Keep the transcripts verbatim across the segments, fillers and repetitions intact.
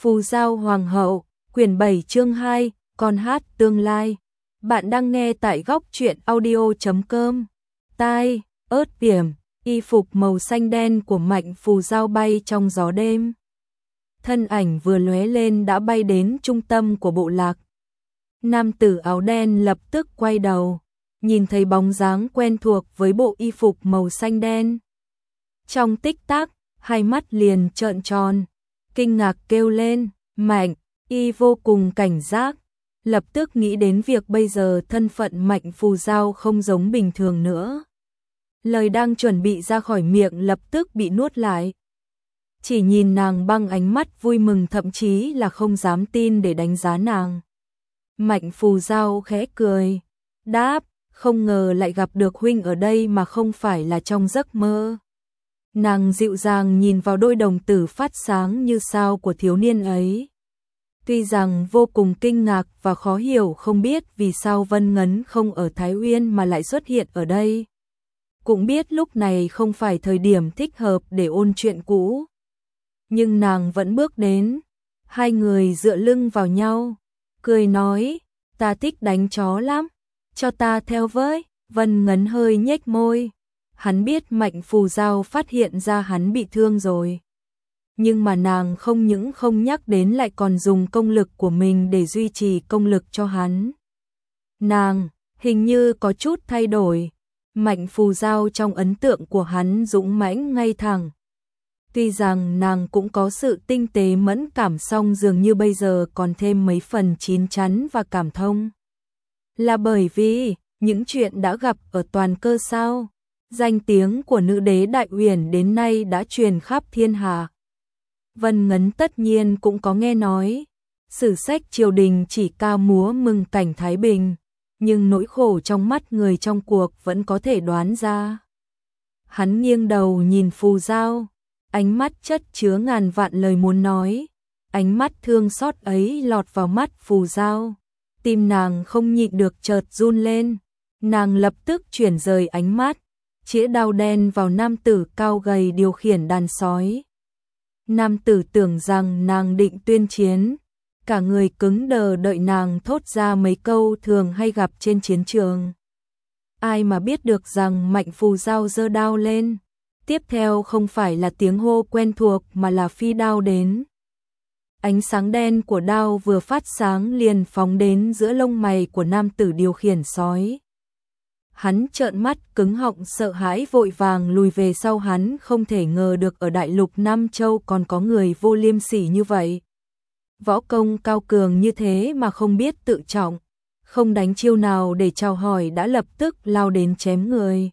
Phù Giao Hoàng hậu, quyển bảy chương hai, con hát tương lai. Bạn đang nghe tại góc truyện audio chấm com. Tai, ớt điểm, y phục màu xanh đen của Mạnh Phù Giao bay trong gió đêm. Thân ảnh vừa lóe lên đã bay đến trung tâm của bộ lạc. Nam tử áo đen lập tức quay đầu, nhìn thấy bóng dáng quen thuộc với bộ y phục màu xanh đen. Trong tích tắc, hai mắt liền trợn tròn, kinh ngạc kêu lên, Mạnh, y vô cùng cảnh giác, lập tức nghĩ đến việc bây giờ thân phận Mạnh Phù Giao không giống bình thường nữa. Lời đang chuẩn bị ra khỏi miệng lập tức bị nuốt lại. Chỉ nhìn nàng bằng ánh mắt vui mừng, thậm chí là không dám tin để đánh giá nàng. Mạnh Phù Giao khẽ cười, đáp, không ngờ lại gặp được huynh ở đây mà không phải là trong giấc mơ. Nàng dịu dàng nhìn vào đôi đồng tử phát sáng như sao của thiếu niên ấy. Tuy rằng vô cùng kinh ngạc và khó hiểu không biết vì sao Vân Ngấn không ở Thái Uyên mà lại xuất hiện ở đây. Cũng biết lúc này không phải thời điểm thích hợp để ôn chuyện cũ. Nhưng nàng vẫn bước đến, hai người dựa lưng vào nhau, cười nói, ta thích đánh chó lắm, cho ta theo với. Vân Ngấn hơi nhếch môi, hắn biết Mạnh Phù Giao phát hiện ra hắn bị thương rồi. Nhưng mà nàng không những không nhắc đến lại còn dùng công lực của mình để duy trì công lực cho hắn. Nàng, hình như có chút thay đổi. Mạnh Phù Giao trong ấn tượng của hắn dũng mãnh ngay thẳng. Tuy rằng nàng cũng có sự tinh tế mẫn cảm, song dường như bây giờ còn thêm mấy phần chín chắn và cảm thông. Là bởi vì những chuyện đã gặp ở Toàn Cơ sao? Danh tiếng của nữ đế Đại Uyển đến nay đã truyền khắp thiên hạ. Vân Ngấn tất nhiên cũng có nghe nói. Sử sách triều đình chỉ ca múa mừng cảnh Thái Bình, nhưng nỗi khổ trong mắt người trong cuộc vẫn có thể đoán ra. Hắn nghiêng đầu nhìn Phù Giao, ánh mắt chất chứa ngàn vạn lời muốn nói. Ánh mắt thương xót ấy lọt vào mắt Phù Giao, tim nàng không nhịn được chợt run lên. Nàng lập tức chuyển rời ánh mắt, chĩa đao đen vào nam tử cao gầy điều khiển đàn sói. Nam tử tưởng rằng nàng định tuyên chiến, cả người cứng đờ đợi nàng thốt ra mấy câu thường hay gặp trên chiến trường. Ai mà biết được rằng Mạnh Phù Giao giơ đao lên, tiếp theo không phải là tiếng hô quen thuộc mà là phi đao đến. Ánh sáng đen của đao vừa phát sáng liền phóng đến giữa lông mày của nam tử điều khiển sói. Hắn trợn mắt cứng họng sợ hãi vội vàng lùi về sau, hắn không thể ngờ được ở đại lục Nam Châu còn có người vô liêm sỉ như vậy. Võ công cao cường như thế mà không biết tự trọng, không đánh chiêu nào để chào hỏi đã lập tức lao đến chém người.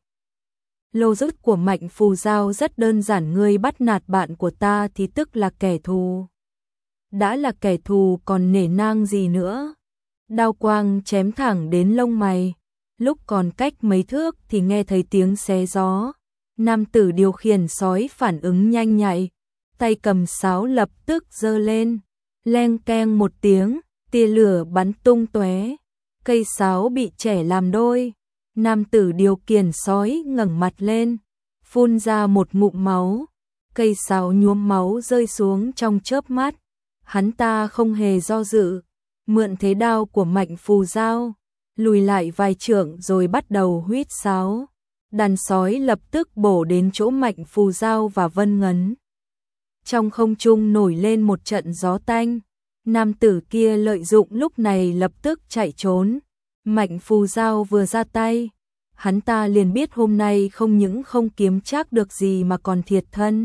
Lô dứt của Mạnh Phù Giao rất đơn giản, ngươi bắt nạt bạn của ta thì tức là kẻ thù. Đã là kẻ thù còn nể nang gì nữa. Đao quang chém thẳng đến lông mày. Lúc còn cách mấy thước thì nghe thấy tiếng xé gió. Nam tử điều khiển sói phản ứng nhanh nhạy, tay cầm sáo lập tức giơ lên, leng keng một tiếng, tia lửa bắn tung tóe, cây sáo bị chẻ làm đôi. Nam tử điều khiển sói ngẩng mặt lên, phun ra một ngụm máu, cây sáo nhuốm máu rơi xuống trong chớp mắt. Hắn ta không hề do dự, mượn thế đao của Mạnh Phù Giao, lùi lại vài trượng rồi bắt đầu huýt sáo. Đàn sói lập tức bổ đến chỗ Mạnh Phù Giao và Vân Ngấn. Trong không trung nổi lên một trận gió tanh. Nam tử kia lợi dụng lúc này lập tức chạy trốn. Mạnh Phù Giao vừa ra tay, hắn ta liền biết hôm nay không những không kiếm chắc được gì mà còn thiệt thân.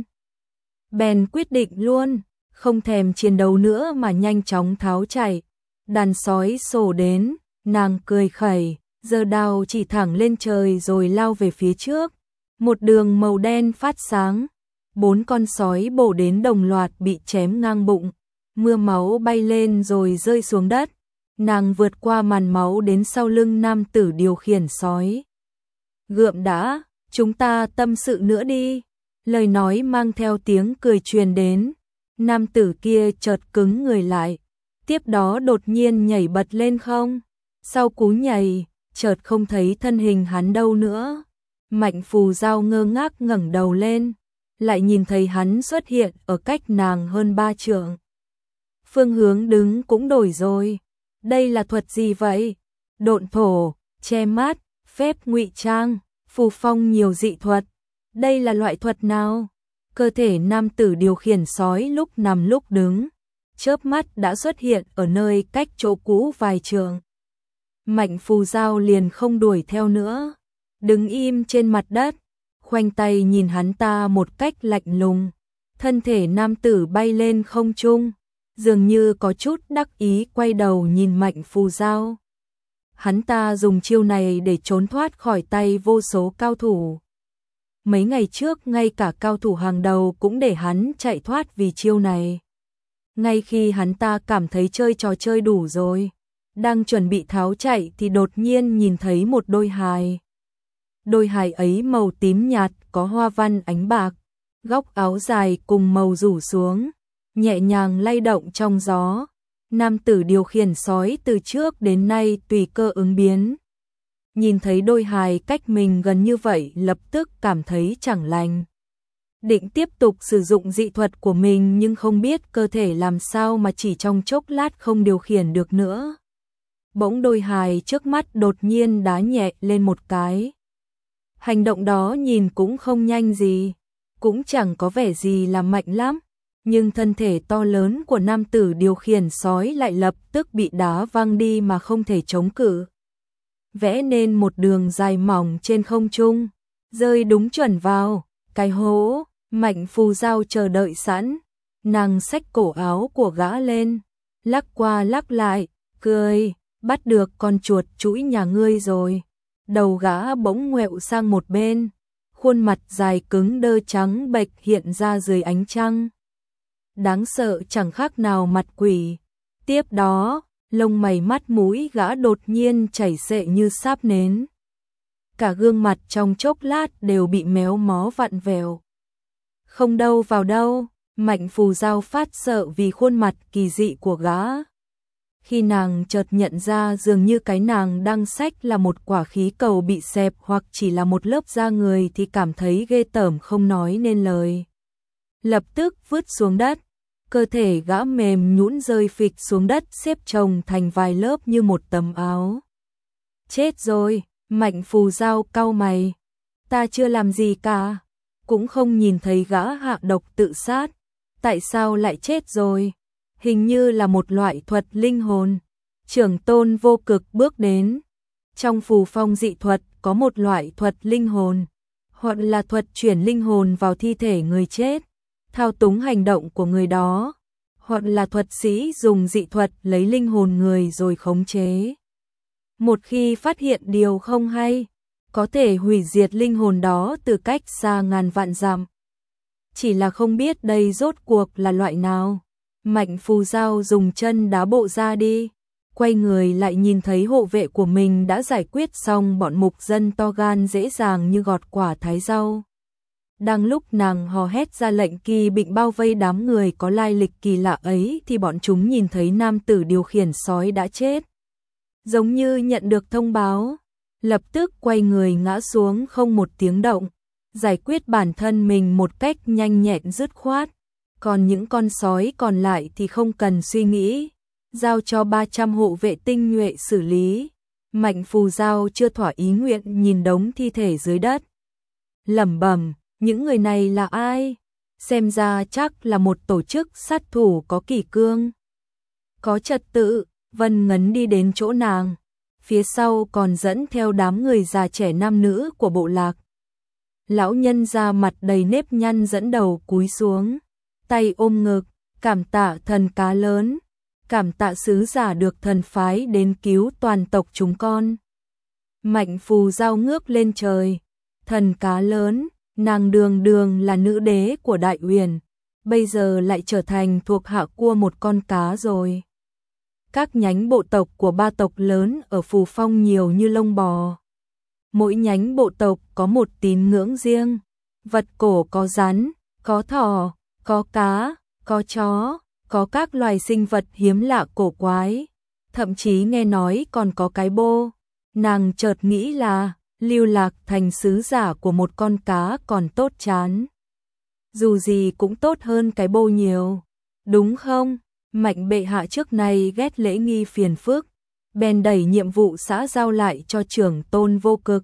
Bèn quyết định luôn, không thèm chiến đấu nữa mà nhanh chóng tháo chạy. Đàn sói sổ đến, nàng cười khẩy, giơ đao chỉ thẳng lên trời rồi lao về phía trước. Một đường màu đen phát sáng, bốn con sói bổ đến đồng loạt bị chém ngang bụng, mưa máu bay lên rồi rơi xuống đất. Nàng vượt qua màn máu đến sau lưng nam tử điều khiển sói. Gượm đã, chúng ta tâm sự nữa đi. Lời nói mang theo tiếng cười truyền đến. Nam tử kia chợt cứng người lại, tiếp đó đột nhiên nhảy bật lên không. Sau cú nhảy, chợt không thấy thân hình hắn đâu nữa. Mạnh Phù Giao ngơ ngác ngẩng đầu lên, lại nhìn thấy hắn xuất hiện ở cách nàng hơn ba trượng. phương hướng đứng cũng đổi rồi. Đây là thuật gì vậy? Độn thổ, che mát, phép ngụy trang, phù phong nhiều dị thuật. Đây là loại thuật nào? Cơ thể nam tử điều khiển sói lúc nằm lúc đứng, chớp mắt đã xuất hiện ở nơi cách chỗ cũ vài trượng. Mạnh Phù Giao liền không đuổi theo nữa, đứng im trên mặt đất, khoanh tay nhìn hắn ta một cách lạnh lùng. Thân thể nam tử bay lên không trung, dường như có chút đắc ý quay đầu nhìn Mạnh Phù Giao. Hắn ta dùng chiêu này để trốn thoát khỏi tay vô số cao thủ. Mấy ngày trước ngay cả cao thủ hàng đầu cũng để hắn chạy thoát vì chiêu này. Ngay khi hắn ta cảm thấy chơi trò chơi đủ rồi, đang chuẩn bị tháo chạy thì đột nhiên nhìn thấy một đôi hài. Đôi hài ấy màu tím nhạt có hoa văn ánh bạc, góc áo dài cùng màu rủ xuống, nhẹ nhàng lay động trong gió. Nam tử điều khiển sói từ trước đến nay tùy cơ ứng biến. Nhìn thấy đôi hài cách mình gần như vậy lập tức cảm thấy chẳng lành. Định tiếp tục sử dụng dị thuật của mình nhưng không biết cơ thể làm sao mà chỉ trong chốc lát không điều khiển được nữa. Bỗng đôi hài trước mắt đột nhiên đá nhẹ lên một cái. Hành động đó nhìn cũng không nhanh gì, cũng chẳng có vẻ gì là mạnh lắm, nhưng thân thể to lớn của nam tử điều khiển sói lại lập tức bị đá văng đi mà không thể chống cự. Vẽ nên một đường dài mỏng trên không trung, rơi đúng chuẩn vào cái hố. Mạnh Phù Giao chờ đợi sẵn, nàng xách cổ áo của gã lên, lắc qua lắc lại, cười, bắt được con chuột chũi nhà ngươi rồi. Đầu gã bỗng ngoẹo sang một bên, khuôn mặt dài cứng đơ trắng bệch hiện ra dưới ánh trăng. Đáng sợ chẳng khác nào mặt quỷ. Tiếp đó, lông mày mắt mũi gã đột nhiên chảy xệ như sáp nến. Cả gương mặt trong chốc lát đều bị méo mó vặn vẹo. Không đâu vào đâu, Mạnh Phù Giao phát sợ vì khuôn mặt kỳ dị của gã. Khi nàng chợt nhận ra dường như cái nàng đang xách là một quả khí cầu bị xẹp hoặc chỉ là một lớp da người thì cảm thấy ghê tởm không nói nên lời. Lập tức vứt xuống đất, cơ thể gã mềm nhũn rơi phịch xuống đất xếp chồng thành vài lớp như một tấm áo. Chết rồi, Mạnh Phù Giao cau mày. Ta chưa làm gì cả, cũng không nhìn thấy gã hạ độc tự sát. Tại sao lại chết rồi? Hình như là một loại thuật linh hồn. Trưởng tôn Vô Cực bước đến. Trong phù phong dị thuật có một loại thuật linh hồn, hoặc là thuật chuyển linh hồn vào thi thể người chết, thao túng hành động của người đó, hoặc là thuật sĩ dùng dị thuật lấy linh hồn người rồi khống chế. Một khi phát hiện điều không hay, có thể hủy diệt linh hồn đó từ cách xa ngàn vạn dặm. Chỉ là không biết đây rốt cuộc là loại nào. Mạnh Phù Giao dùng chân đá bộ ra đi, quay người lại nhìn thấy hộ vệ của mình đã giải quyết xong bọn mục dân to gan dễ dàng như gọt quả thái rau. Đang lúc nàng hò hét ra lệnh kỳ bịnh bao vây đám người có lai lịch kỳ lạ ấy thì bọn chúng nhìn thấy nam tử điều khiển sói đã chết. Giống như nhận được thông báo, lập tức quay người ngã xuống không một tiếng động, giải quyết bản thân mình một cách nhanh nhẹn dứt khoát. Còn những con sói còn lại thì không cần suy nghĩ, giao cho ba trăm hộ vệ tinh nhuệ xử lý. Mạnh Phù Giao chưa thỏa ý nguyện nhìn đống thi thể dưới đất, lẩm bẩm, những người này là ai? Xem ra chắc là một tổ chức sát thủ có kỷ cương, có trật tự. Vân Ngấn đi đến chỗ nàng, phía sau còn dẫn theo đám người già trẻ nam nữ của bộ lạc. Lão nhân da mặt đầy nếp nhăn dẫn đầu cúi xuống, tay ôm ngực, cảm tạ thần cá lớn, cảm tạ sứ giả được thần phái đến cứu toàn tộc chúng con. Mạnh Phù Giao ngước lên trời, thần cá lớn, nàng đường đường là nữ đế của Đại Uyển, bây giờ lại trở thành thuộc hạ của một con cá rồi. Các nhánh bộ tộc của ba tộc lớn ở Phù Phong nhiều như lông bò. Mỗi nhánh bộ tộc có một tín ngưỡng riêng, vật cổ có rắn, có thỏ, có cá, có chó, có các loài sinh vật hiếm lạ cổ quái, thậm chí nghe nói còn có cái bô. Nàng chợt nghĩ là lưu lạc thành sứ giả của một con cá còn tốt chán. Dù gì cũng tốt hơn cái bô nhiều, đúng không? Mạnh bệ hạ trước này ghét lễ nghi phiền phức, bèn đẩy nhiệm vụ xã giao lại cho trưởng tôn Vô Cực.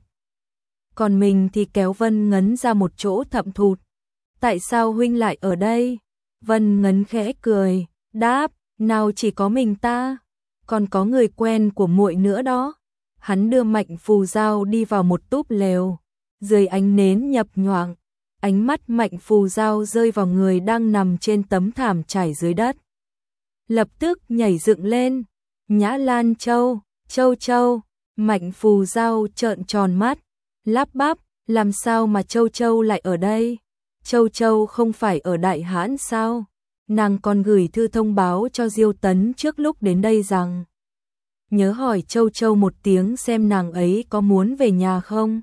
Còn mình thì kéo Vân Ngấn ra một chỗ thậm thụt. Tại sao huynh lại ở đây? Vân Ngấn khẽ cười, đáp, nào chỉ có mình ta, còn có người quen của muội nữa đó. Hắn đưa Mạnh Phù Giao đi vào một túp lều, dưới ánh nến nhập nhoạng, ánh mắt Mạnh Phù Giao rơi vào người đang nằm trên tấm thảm trải dưới đất. Lập tức nhảy dựng lên, Nhã Lan Châu, Châu Châu, Mạnh Phù Giao trợn tròn mắt, lắp bắp, làm sao mà Châu Châu lại ở đây? Châu Châu không phải ở Đại Hãn sao? Nàng còn gửi thư thông báo cho Diêu Tấn trước lúc đến đây rằng nhớ hỏi Châu Châu một tiếng xem nàng ấy có muốn về nhà không?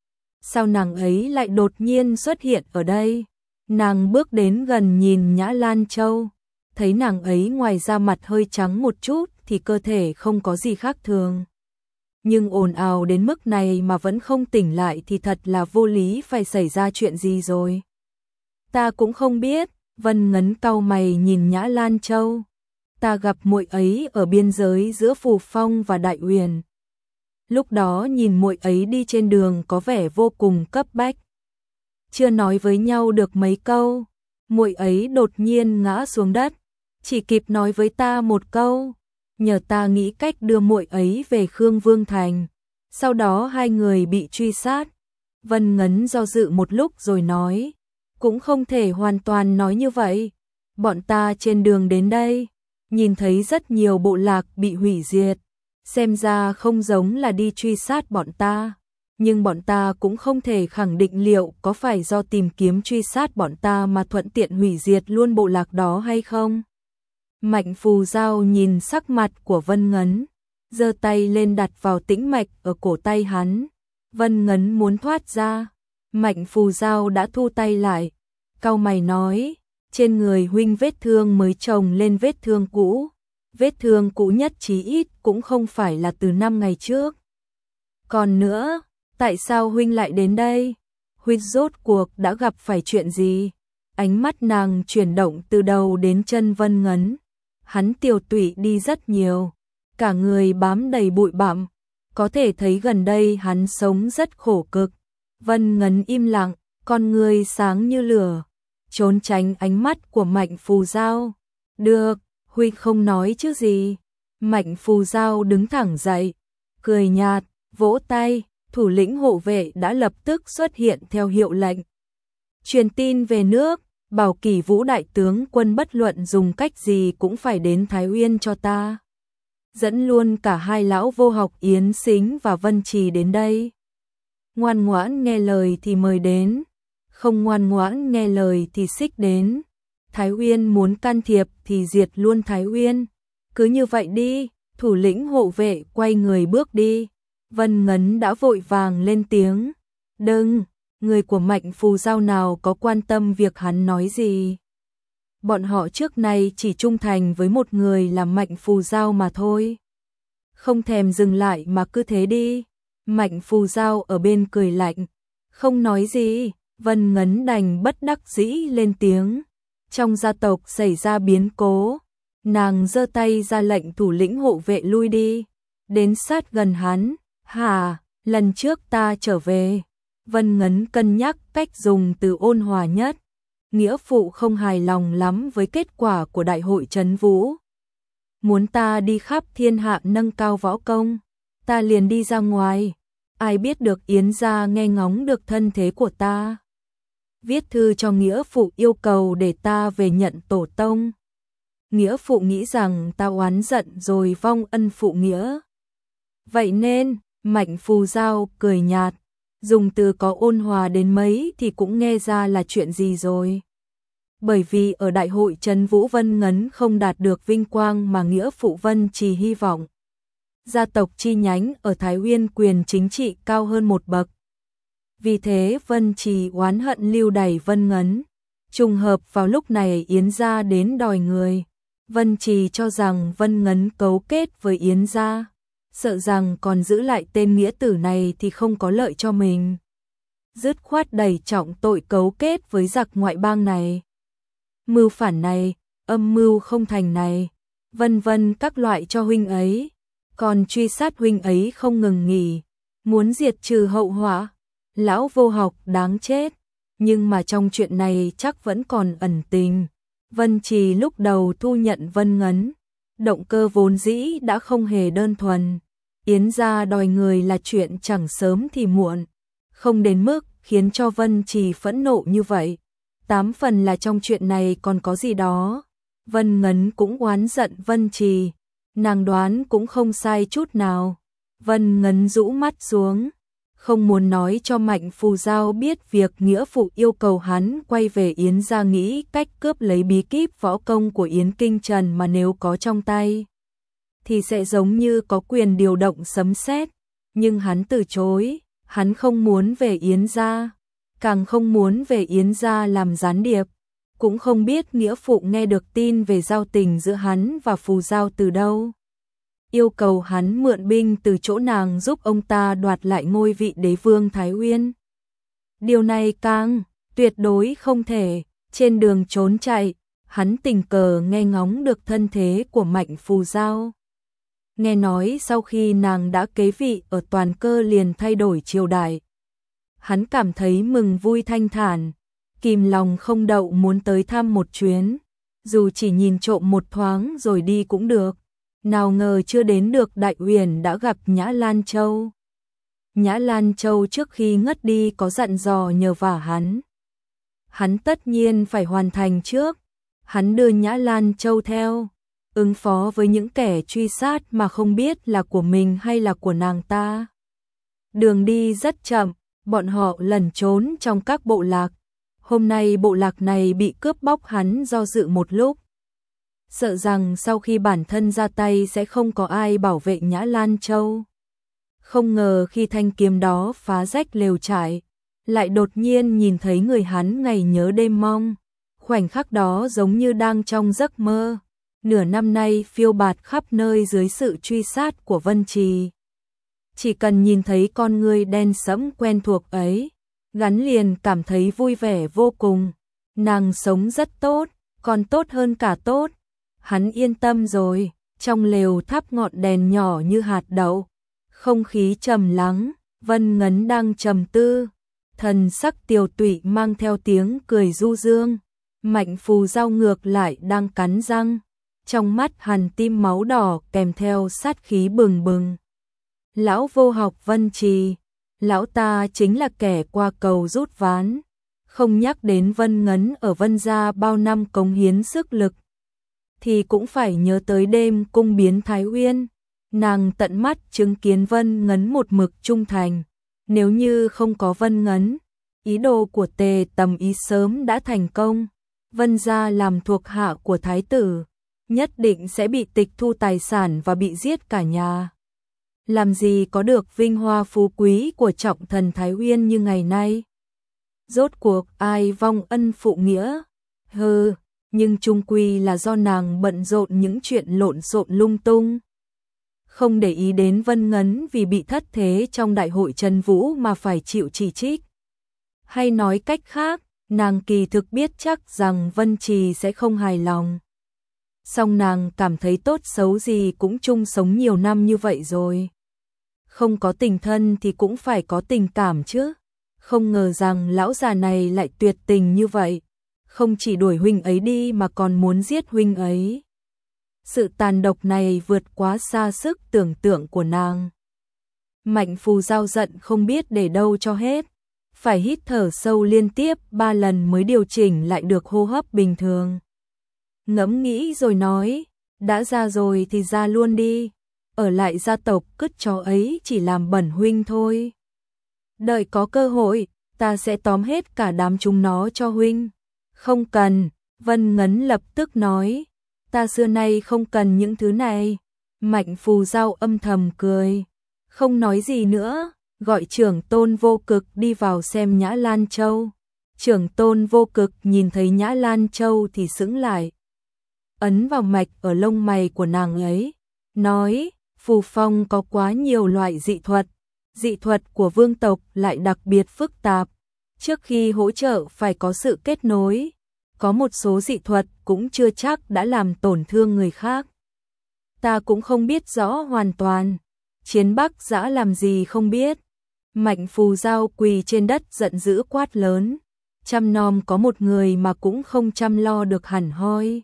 Sao nàng ấy lại đột nhiên xuất hiện ở đây? Nàng bước đến gần nhìn Nhã Lan Châu, thấy nàng ấy ngoài da mặt hơi trắng một chút thì cơ thể không có gì khác thường. Nhưng ồn ào đến mức này mà vẫn không tỉnh lại thì thật là vô lý, phải xảy ra chuyện gì rồi? Ta cũng không biết. Vân Ngấn cau mày nhìn Nhã Lan Châu. Ta gặp muội ấy ở biên giới giữa Phù Phong và Đại Uyển. Lúc đó nhìn muội ấy đi trên đường có vẻ vô cùng cấp bách. Chưa nói với nhau được mấy câu, muội ấy đột nhiên ngã xuống đất, chỉ kịp nói với ta một câu, nhờ ta nghĩ cách đưa muội ấy về Khương Vương Thành. Sau đó hai người bị truy sát. Vân Ngấn do dự một lúc rồi nói, cũng không thể hoàn toàn nói như vậy. Bọn ta trên đường đến đây, nhìn thấy rất nhiều bộ lạc bị hủy diệt, xem ra không giống là đi truy sát bọn ta. Nhưng bọn ta cũng không thể khẳng định liệu có phải do tìm kiếm truy sát bọn ta mà thuận tiện hủy diệt luôn bộ lạc đó hay không. Mạnh Phù Giao nhìn sắc mặt của Vân Ngấn, giơ tay lên đặt vào tĩnh mạch ở cổ tay hắn. Vân Ngấn muốn thoát ra, Mạnh Phù Giao đã thu tay lại, cau mày nói, trên người huynh vết thương mới chồng lên vết thương cũ, vết thương cũ nhất chí ít cũng không phải là từ năm ngày trước. Còn nữa, tại sao huynh lại đến đây? Huynh rốt cuộc đã gặp phải chuyện gì? Ánh mắt nàng chuyển động từ đầu đến chân Vân Ngấn. Hắn tiều tụy đi rất nhiều, cả người bám đầy bụi bặm, có thể thấy gần đây hắn sống rất khổ cực. Vân Ngấn im lặng, con người sáng như lửa, trốn tránh ánh mắt của Mạnh Phù Giao. Được, huynh không nói chứ gì. Mạnh Phù Giao đứng thẳng dậy, cười nhạt, vỗ tay, thủ lĩnh hộ vệ đã lập tức xuất hiện theo hiệu lệnh. Truyền tin về nước, bảo Kỷ Vũ đại tướng quân bất luận dùng cách gì cũng phải đến Thái Uyên cho ta. Dẫn luôn cả hai lão vô học Yến Sính và Vân Trì đến đây. Ngoan ngoãn nghe lời thì mời đến, không ngoan ngoãn nghe lời thì xích đến. Thái Uyên muốn can thiệp thì diệt luôn Thái Uyên. Cứ như vậy đi. Thủ lĩnh hộ vệ quay người bước đi. Vân Ngấn đã vội vàng lên tiếng, đừng, người của Mạnh Phù Giao nào có quan tâm việc hắn nói gì. Bọn họ trước nay chỉ trung thành với một người là Mạnh Phù Giao mà thôi. Không thèm dừng lại mà cứ thế đi. Mạnh Phù Giao ở bên cười lạnh, không nói gì. Vân Ngấn đành bất đắc dĩ lên tiếng. Trong gia tộc xảy ra biến cố, nàng giơ tay ra lệnh thủ lĩnh hộ vệ lui đi. Đến sát gần hắn, hả, lần trước ta trở về. Vân Ngấn cân nhắc cách dùng từ ôn hòa nhất. Nghĩa phụ không hài lòng lắm với kết quả của đại hội Trấn Vũ. Muốn ta đi khắp thiên hạ nâng cao võ công, ta liền đi ra ngoài. Ai biết được Yến gia nghe ngóng được thân thế của ta. Viết thư cho nghĩa phụ yêu cầu để ta về nhận tổ tông. Nghĩa phụ nghĩ rằng ta oán giận rồi vong ân phụ nghĩa. Vậy nên, Mạnh Phù Giao cười nhạt, dùng từ có ôn hòa đến mấy thì cũng nghe ra là chuyện gì rồi. Bởi vì ở đại hội Trấn Vũ Vân Ngấn không đạt được vinh quang mà nghĩa phụ Vân Trì hy vọng. Gia tộc chi nhánh ở Thái Uyên quyền chính trị cao hơn một bậc. Vì thế Vân Trì oán hận lưu đày Vân Ngấn. Trùng hợp vào lúc này Yến gia đến đòi người. Vân Trì cho rằng Vân Ngấn cấu kết với Yến gia, sợ rằng còn giữ lại tên nghĩa tử này thì không có lợi cho mình. Dứt khoát đẩy trọng tội cấu kết với giặc ngoại bang này. Mưu phản này, âm mưu không thành này, vân vân các loại cho huynh ấy, còn truy sát huynh ấy không ngừng nghỉ, muốn diệt trừ hậu họa. Lão vô học đáng chết, nhưng mà trong chuyện này chắc vẫn còn ẩn tình. Vân Trì lúc đầu thu nhận Vân Ngấn, động cơ vốn dĩ đã không hề đơn thuần. Yến gia đòi người là chuyện chẳng sớm thì muộn, không đến mức khiến cho Vân Trì phẫn nộ như vậy. Tám phần là trong chuyện này còn có gì đó. Vân Ngấn cũng oán giận Vân Trì, nàng đoán cũng không sai chút nào. Vân Ngấn rũ mắt xuống, không muốn nói cho Mạnh Phù Giao biết việc nghĩa phụ yêu cầu hắn quay về Yến gia nghĩ cách cướp lấy bí kíp võ công của Yến Kinh Trần, mà nếu có trong tay thì sẽ giống như có quyền điều động sấm sét, nhưng hắn từ chối, hắn không muốn về Yến gia, càng không muốn về Yến gia làm gián điệp, cũng không biết nghĩa phụ nghe được tin về giao tình giữa hắn và Phù Giao từ đâu. Yêu cầu hắn mượn binh từ chỗ nàng giúp ông ta đoạt lại ngôi vị đế vương Thái Uyên. Điều này càng tuyệt đối không thể. Trên đường trốn chạy, hắn tình cờ nghe ngóng được thân thế của Mạnh Phù Giao. Nghe nói sau khi nàng đã kế vị ở Toàn Cơ liền thay đổi triều đại. Hắn cảm thấy mừng vui thanh thản, kìm lòng không đậu muốn tới thăm một chuyến, dù chỉ nhìn trộm một thoáng rồi đi cũng được. Nào ngờ chưa đến được Đại Uyển đã gặp Nhã Lan Châu. Nhã Lan Châu trước khi ngất đi có dặn dò nhờ vả hắn. Hắn tất nhiên phải hoàn thành trước. Hắn đưa Nhã Lan Châu theo, ứng phó với những kẻ truy sát mà không biết là của mình hay là của nàng ta. Đường đi rất chậm, bọn họ lẩn trốn trong các bộ lạc. Hôm nay bộ lạc này bị cướp bóc, hắn do dự một lúc, sợ rằng sau khi bản thân ra tay sẽ không có ai bảo vệ Nhã Lan Châu. Không ngờ khi thanh kiếm đó phá rách lều trại, lại đột nhiên nhìn thấy người hắn ngày nhớ đêm mong. Khoảnh khắc đó giống như đang trong giấc mơ, nửa năm nay phiêu bạt khắp nơi dưới sự truy sát của Vân Trì. Chỉ cần nhìn thấy con người đen sẫm quen thuộc ấy, gắn liền cảm thấy vui vẻ vô cùng. Nàng sống rất tốt, còn tốt hơn cả tốt. Hắn yên tâm rồi, trong lều thắp ngọn đèn nhỏ như hạt đậu. Không khí trầm lắng, Vân Ngấn đang trầm tư, thần sắc tiều tụy mang theo tiếng cười du dương. Mạnh Phù Giao ngược lại đang cắn răng, trong mắt hằn tim máu đỏ kèm theo sát khí bừng bừng. Lão vô học Vân Trì, lão ta chính là kẻ qua cầu rút ván, không nhắc đến Vân Ngấn ở Vân gia bao năm cống hiến sức lực, thì cũng phải nhớ tới đêm cung biến Thái Uyên. Nàng tận mắt chứng kiến Vân Ngấn một mực trung thành, nếu như không có Vân Ngấn, ý đồ của Tề Tầm Ý sớm đã thành công. Vân gia làm thuộc hạ của thái tử, nhất định sẽ bị tịch thu tài sản và bị giết cả nhà. Làm gì có được vinh hoa phú quý của trọng thần Thái Uyên như ngày nay. Rốt cuộc ai vong ân phụ nghĩa? Hừ, nhưng chung quy là do nàng bận rộn những chuyện lộn xộn lung tung. Không để ý đến Vân Ngấn vì bị thất thế trong đại hội Trần Vũ mà phải chịu chỉ trích. Hay nói cách khác, nàng kỳ thực biết chắc rằng Vân Trì sẽ không hài lòng. Song nàng cảm thấy tốt xấu gì cũng chung sống nhiều năm như vậy rồi. Không có tình thân thì cũng phải có tình cảm chứ. Không ngờ rằng lão già này lại tuyệt tình như vậy. Không chỉ đuổi huynh ấy đi mà còn muốn giết huynh ấy. Sự tàn độc này vượt quá xa sức tưởng tượng của nàng. Mạnh Phù Giao giận không biết để đâu cho hết. Phải hít thở sâu liên tiếp ba lần mới điều chỉnh lại được hô hấp bình thường. Ngẫm nghĩ rồi nói, đã ra rồi thì ra luôn đi. Ở lại gia tộc cứt chó ấy chỉ làm bẩn huynh thôi. Đợi có cơ hội, ta sẽ tóm hết cả đám chúng nó cho huynh. Không cần, Vân Ngấn lập tức nói, ta xưa nay không cần những thứ này. Mạnh Phù Giao âm thầm cười, không nói gì nữa, gọi trưởng tôn vô cực đi vào xem Nhã Lan Châu. Trưởng tôn vô cực nhìn thấy Nhã Lan Châu thì sững lại, ấn vào mạch ở lông mày của nàng ấy, nói, Phù Phong có quá nhiều loại dị thuật, dị thuật của vương tộc lại đặc biệt phức tạp, trước khi hỗ trợ phải có sự kết nối, có một số dị thuật cũng chưa chắc đã làm tổn thương người khác. ta cũng không biết rõ hoàn toàn. Chiến Bắc Giã làm gì không biết. Mạnh Phù Giao quỳ trên đất giận dữ quát lớn. Chăm nom có một người mà cũng không chăm lo được hẳn hoi.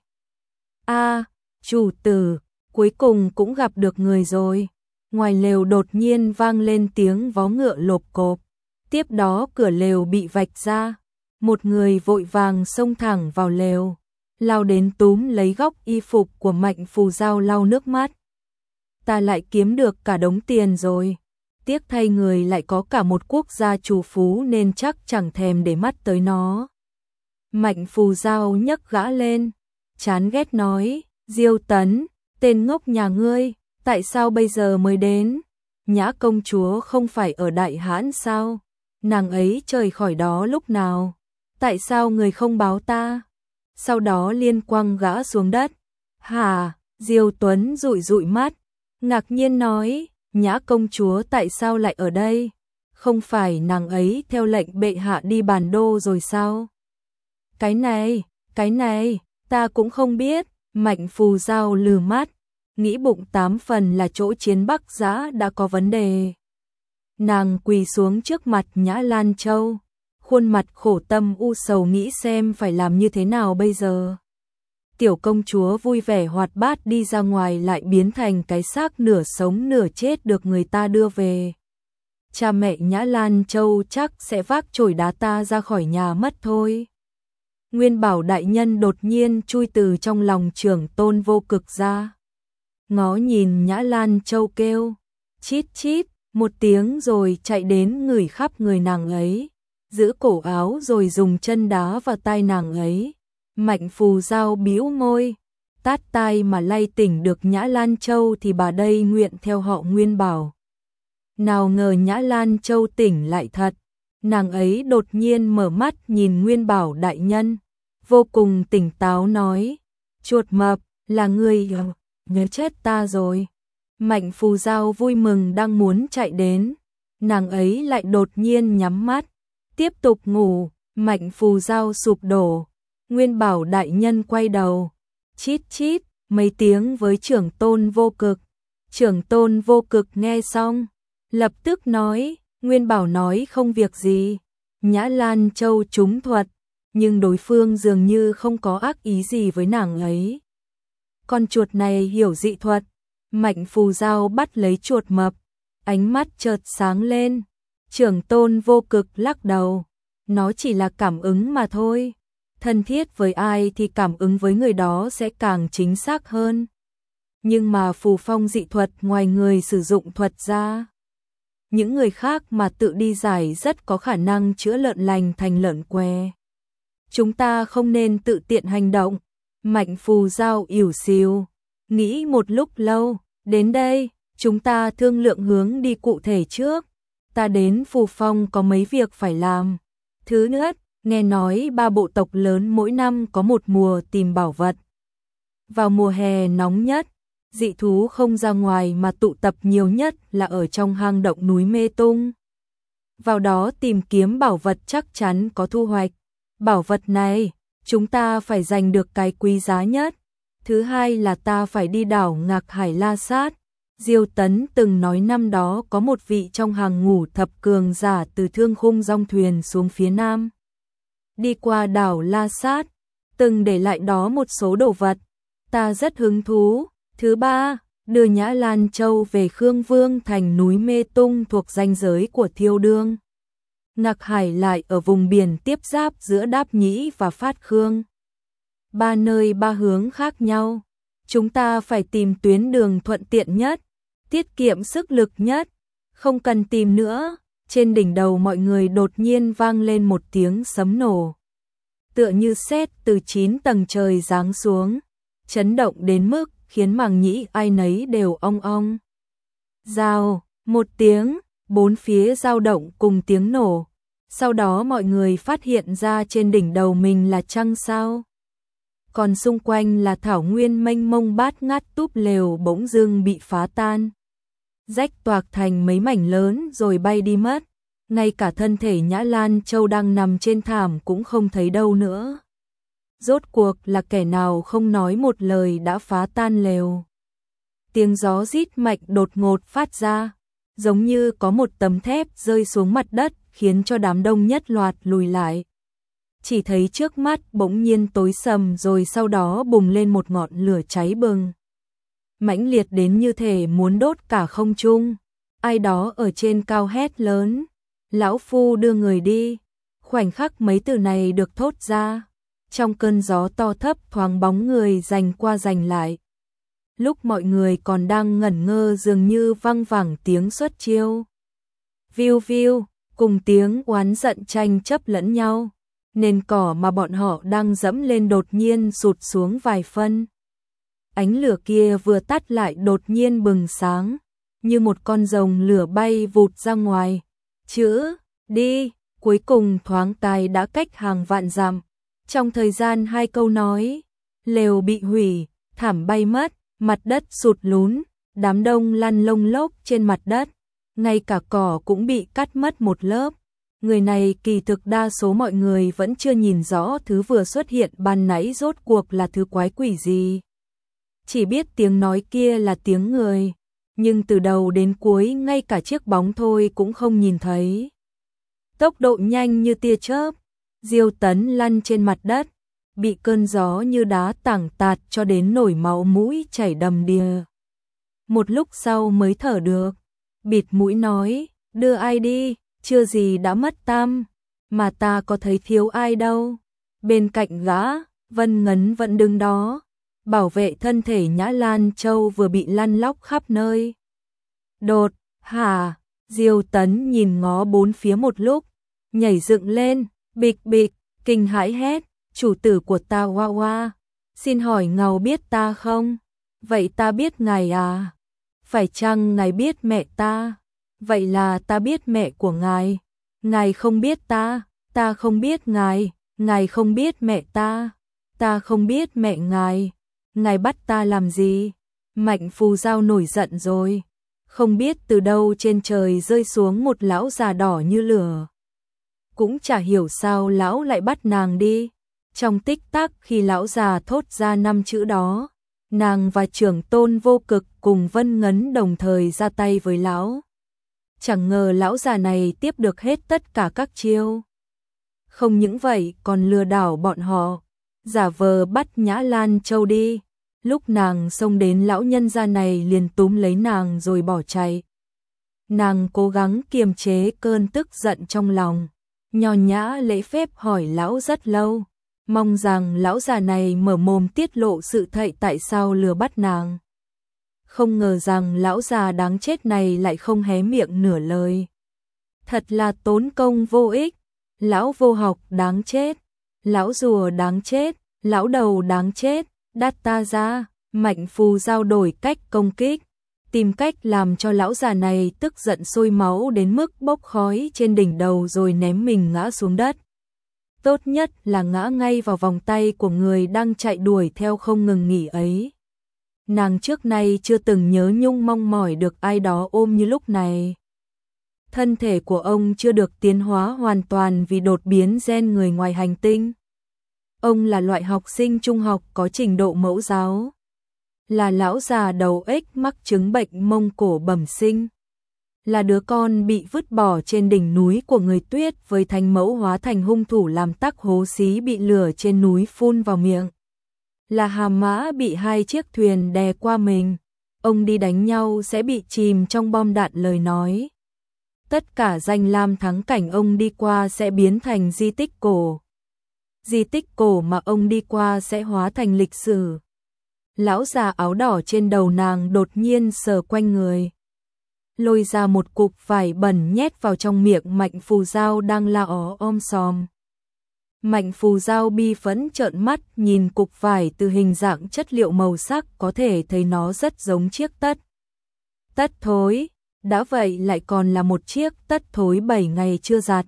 A, chủ tử, cuối cùng cũng gặp được người rồi. Ngoài lều đột nhiên vang lên tiếng vó ngựa lộp cộp. Tiếp đó cửa lều bị vạch ra. Một người vội vàng xông thẳng vào lều, lao đến túm lấy góc y phục của Mạnh Phù Giao lau nước mắt. Ta lại kiếm được cả đống tiền rồi. Tiếc thay người lại có cả một quốc gia trù phú nên chắc chẳng thèm để mắt tới nó. Mạnh Phù Giao nhấc gã lên, chán ghét nói, Diêu Tấn, tên ngốc nhà ngươi, tại sao bây giờ mới đến? Nhã công chúa không phải ở Đại Hãn sao? Nàng ấy rời khỏi đó lúc nào? Tại sao người không báo ta? Sau đó liên quăng gã xuống đất. Hả? Diêu Tuấn dụi dụi mắt, ngạc nhiên nói, Nhã công chúa tại sao lại ở đây? Không phải nàng ấy theo lệnh bệ hạ đi Bản Đô rồi sao? Cái này, cái này, ta cũng không biết. Mạnh Phù Giao lừ mắt, nghĩ bụng tám phần là chỗ Chiến Bắc Giã đã có vấn đề. Nàng quỳ xuống trước mặt Nhã Lan Châu, khuôn mặt khổ tâm u sầu nghĩ xem phải làm như thế nào bây giờ. Tiểu công chúa vui vẻ hoạt bát đi ra ngoài lại biến thành cái xác nửa sống nửa chết được người ta đưa về. Cha mẹ Nhã Lan Châu chắc sẽ vác chổi đá ta ra khỏi nhà mất thôi. Nguyên Bảo đại nhân đột nhiên chui từ trong lòng Trưởng Tôn Vô Cực ra. Ngó nhìn Nhã Lan Châu kêu, chít chít, một tiếng rồi chạy đến ngửi khắp người nàng ấy, giữ cổ áo rồi dùng chân đá vào tai nàng ấy. Mạnh Phù Giao bĩu môi, tát tai mà lay tỉnh được Nhã Lan Châu thì bà đây nguyện theo họ Nguyên Bảo. Nào ngờ Nhã Lan Châu tỉnh lại thật, nàng ấy đột nhiên mở mắt nhìn Nguyên Bảo đại nhân, vô cùng tỉnh táo nói, chuột mập, là ngươi nhớ chết ta rồi. Mạnh Phù Giao vui mừng đang muốn chạy đến, nàng ấy lại đột nhiên nhắm mắt, tiếp tục ngủ. Mạnh Phù Giao sụp đổ, Nguyên Bảo đại nhân quay đầu, chít chít, mấy tiếng với Trưởng Tôn Vô Cực. Trưởng Tôn Vô Cực nghe xong, lập tức nói, Nguyên Bảo nói không việc gì, Nhã Lan Châu trúng thuật, nhưng đối phương dường như không có ác ý gì với nàng ấy. Con chuột này hiểu dị thuật. Mạnh Phù Giao bắt lấy chuột mập, ánh mắt chợt sáng lên. Trưởng Tôn Vô Cực lắc đầu, nó chỉ là cảm ứng mà thôi. Thân thiết với ai thì cảm ứng với người đó sẽ càng chính xác hơn. Nhưng mà phù phong dị thuật ngoài người sử dụng thuật ra, những người khác mà tự đi giải rất có khả năng chữa lợn lành thành lợn què. Chúng ta không nên tự tiện hành động. Mạnh Phù Giao ỉu xìu, nghĩ một lúc lâu, đến đây, chúng ta thương lượng hướng đi cụ thể trước. Ta đến phù phong có mấy việc phải làm. Thứ nhất, nghe nói ba bộ tộc lớn mỗi năm có một mùa tìm bảo vật. Vào mùa hè nóng nhất, dị thú không ra ngoài mà tụ tập nhiều nhất là ở trong hang động núi Mê Tung. Vào đó tìm kiếm bảo vật chắc chắn có thu hoạch. Bảo vật này, chúng ta phải giành được cái quý giá nhất. Thứ hai là ta phải đi đảo Ngạc Hải La Sát. Diêu Tấn từng nói năm đó có một vị trong hàng ngũ thập cường giả từ Thương Khung Dong thuyền xuống phía nam, đi qua đảo La Sát, từng để lại đó một số đồ vật. Ta rất hứng thú. Thứ ba, đưa Nhã Lan Châu về Khương Vương thành núi Mê Tung thuộc ranh giới của Thiêu Đương. Ngạc Hải lại ở vùng biển tiếp giáp giữa Đáp Nhĩ và Phát Khương. Ba nơi ba hướng khác nhau. Chúng ta phải tìm tuyến đường thuận tiện nhất, tiết kiệm sức lực nhất. Không cần tìm nữa. Trên đỉnh đầu mọi người đột nhiên vang lên một tiếng sấm nổ, tựa như sét từ chín tầng trời giáng xuống, chấn động đến mức khiến màng nhĩ ai nấy đều ong ong. Rào, một tiếng, bốn phía dao động cùng tiếng nổ. Sau đó mọi người phát hiện ra trên đỉnh đầu mình là trăng sao. Còn xung quanh là thảo nguyên mênh mông bát ngát, túp lều bỗng dưng bị phá tan, rách toạc thành mấy mảnh lớn rồi bay đi mất. Ngay cả thân thể Nhã Lan Châu đang nằm trên thảm cũng không thấy đâu nữa. Rốt cuộc là kẻ nào không nói một lời đã phá tan lều. tiếng gió rít mạnh đột ngột phát ra, giống như có một tấm thép rơi xuống mặt đất, khiến cho đám đông nhất loạt lùi lại. Chỉ thấy trước mắt bỗng nhiên tối sầm, rồi sau đó bùng lên một ngọn lửa cháy bừng, mãnh liệt đến như thể muốn đốt cả không trung. Ai đó ở trên cao hét lớn, lão phu đưa người đi. Khoảnh khắc mấy từ này được thốt ra, trong cơn gió to thấp thoáng bóng người giành qua giành lại. Lúc mọi người còn đang ngẩn ngơ, dường như văng vẳng tiếng xuất chiêu. Viu viu, cùng tiếng oán giận tranh chấp lẫn nhau. Nền cỏ mà bọn họ đang dẫm lên đột nhiên sụt xuống vài phân. Ánh lửa kia vừa tắt lại đột nhiên bừng sáng, như một con rồng lửa bay vụt ra ngoài. Chữ, đi, cuối cùng thoáng cái đã cách hàng vạn dặm. Trong thời gian hai câu nói, lều bị hủy, thảm bay mất, mặt đất sụt lún, đám đông lăn lông lốc trên mặt đất, ngay cả cỏ cũng bị cắt mất một lớp. Người này kỳ thực đa số mọi người vẫn chưa nhìn rõ thứ vừa xuất hiện ban nãy rốt cuộc là thứ quái quỷ gì. Chỉ biết tiếng nói kia là tiếng người, nhưng từ đầu đến cuối ngay cả chiếc bóng thôi cũng không nhìn thấy. Tốc độ nhanh như tia chớp, Diêu Tấn lăn trên mặt đất, bị cơn gió như đá tảng tạt cho đến nổi máu mũi chảy đầm đìa. Một lúc sau mới thở được, bịt mũi nói, đưa ai đi, chưa gì đã mất tăm, mà ta có thấy thiếu ai đâu. Bên cạnh gã, Vân Ngấn vẫn đứng đó, bảo vệ thân thể Nhã Lan Châu vừa bị lăn lóc khắp nơi. Đột, hả, Diêu Tấn nhìn ngó bốn phía một lúc, nhảy dựng lên, bịch bịch, kinh hãi hét, chủ tử của ta Hoa Hoa, xin hỏi ngài biết ta không? Vậy ta biết ngài à? Phải chăng ngài biết mẹ ta? Vậy là ta biết mẹ của ngài. Ngài không biết ta, ta không biết ngài, ngài không biết mẹ ta, ta không biết mẹ ngài. Ngài bắt ta làm gì? Mạnh Phù Giao nổi giận rồi. Không biết từ đâu trên trời rơi xuống một lão già đỏ như lửa. Cũng chả hiểu sao lão lại bắt nàng đi. Trong tích tắc khi lão già thốt ra năm chữ đó, nàng và trưởng tôn Vô Cực cùng Vân Ngấn đồng thời ra tay với lão. Chẳng ngờ lão già này tiếp được hết tất cả các chiêu. Không những vậy còn lừa đảo bọn họ, giả vờ bắt Nhã Lan Châu đi. Lúc nàng xông đến lão nhân gia này liền túm lấy nàng rồi bỏ chạy. Nàng cố gắng kiềm chế cơn tức giận trong lòng, nho nhã lễ phép hỏi lão rất lâu, mong rằng lão già này mở mồm tiết lộ sự thậy tại sao lừa bắt nàng. Không ngờ rằng lão già đáng chết này lại không hé miệng nửa lời. Thật là tốn công vô ích, lão vô học đáng chết, lão rùa đáng chết, lão đầu đáng chết, đắt ta ra. Mạnh Phù Giao đổi cách công kích, tìm cách làm cho lão già này tức giận sôi máu đến mức bốc khói trên đỉnh đầu rồi ném mình ngã xuống đất. Tốt nhất là ngã ngay vào vòng tay của người đang chạy đuổi theo không ngừng nghỉ ấy. Nàng trước nay chưa từng nhớ nhung mong mỏi được ai đó ôm như lúc này. Thân thể của ông chưa được tiến hóa hoàn toàn vì đột biến gen người ngoài hành tinh. Ông là loại học sinh trung học có trình độ mẫu giáo, là lão già đầu ếch mắc chứng bệnh mông cổ bẩm sinh, là đứa con bị vứt bỏ trên đỉnh núi của người Tuyết với thánh mẫu hóa thành hung thủ làm tắc hố xí bị lửa trên núi phun vào miệng, là hàm mã bị hai chiếc thuyền đè qua mình, ông đi đánh nhau sẽ bị chìm trong bom đạn lời nói. Tất cả danh lam thắng cảnh ông đi qua sẽ biến thành di tích cổ. Di tích cổ mà ông đi qua sẽ hóa thành lịch sử. Lão già áo đỏ trên đầu nàng đột nhiên sờ quanh người, lôi ra một cục vải bẩn nhét vào trong miệng Mạnh Phù Giao đang la ó om sòm. Mạnh Phù Giao bi phẫn trợn mắt nhìn cục vải từ hình dạng chất liệu màu sắc có thể thấy nó rất giống chiếc tất. Tất thối, đã vậy lại còn là một chiếc tất thối bảy ngày chưa giặt.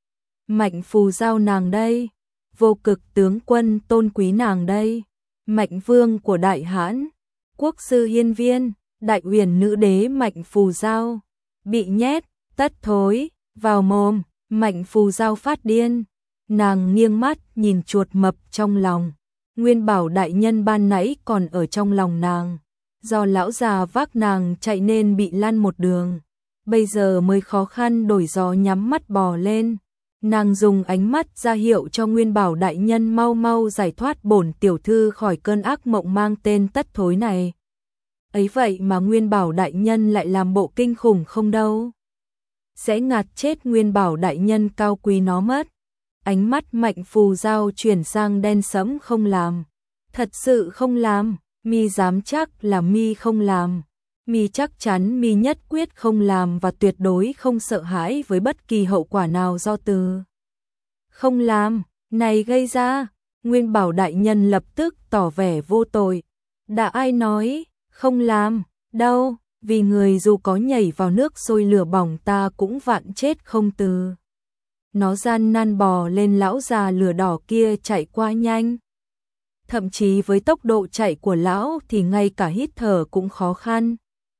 Mạnh Phù Giao nàng đây, Vô Cực tướng quân tôn quý nàng đây, Mạnh Vương của Đại Hãn, Quốc sư Hiên Viên, Đại Uyển nữ đế Mạnh Phù Giao, bị nhét tất thối vào mồm. Mạnh Phù Giao phát điên, nàng nghiêng mắt nhìn chuột mập trong lòng. Nguyên Bảo đại nhân ban nãy còn ở trong lòng nàng, do lão già vác nàng chạy nên bị lăn một đường. Bây giờ mới khó khăn đổi gió nhắm mắt bò lên. Nàng dùng ánh mắt ra hiệu cho Nguyên Bảo đại nhân mau mau giải thoát bổn tiểu thư khỏi cơn ác mộng mang tên tất thối này. Ấy vậy mà Nguyên Bảo đại nhân lại làm bộ kinh khủng không đâu. Sẽ ngạt chết Nguyên Bảo đại nhân cao quý nó mất. Ánh mắt Mạnh Phù Giao chuyển sang đen sẫm. Không làm. Thật sự không làm. Mi dám chắc là Mi không làm. Mi chắc chắn Mi nhất quyết không làm và tuyệt đối không sợ hãi với bất kỳ hậu quả nào do từ không làm này gây ra. Nguyên Bảo đại nhân lập tức tỏ vẻ vô tội. Đã ai nói không làm đâu, vì người dù có nhảy vào nước sôi lửa bỏng ta cũng vạn chết không từ. Nó gian nan bò lên. Lão già lửa đỏ kia chạy qua nhanh. Thậm chí với tốc độ chạy của lão thì ngay cả hít thở cũng khó khăn.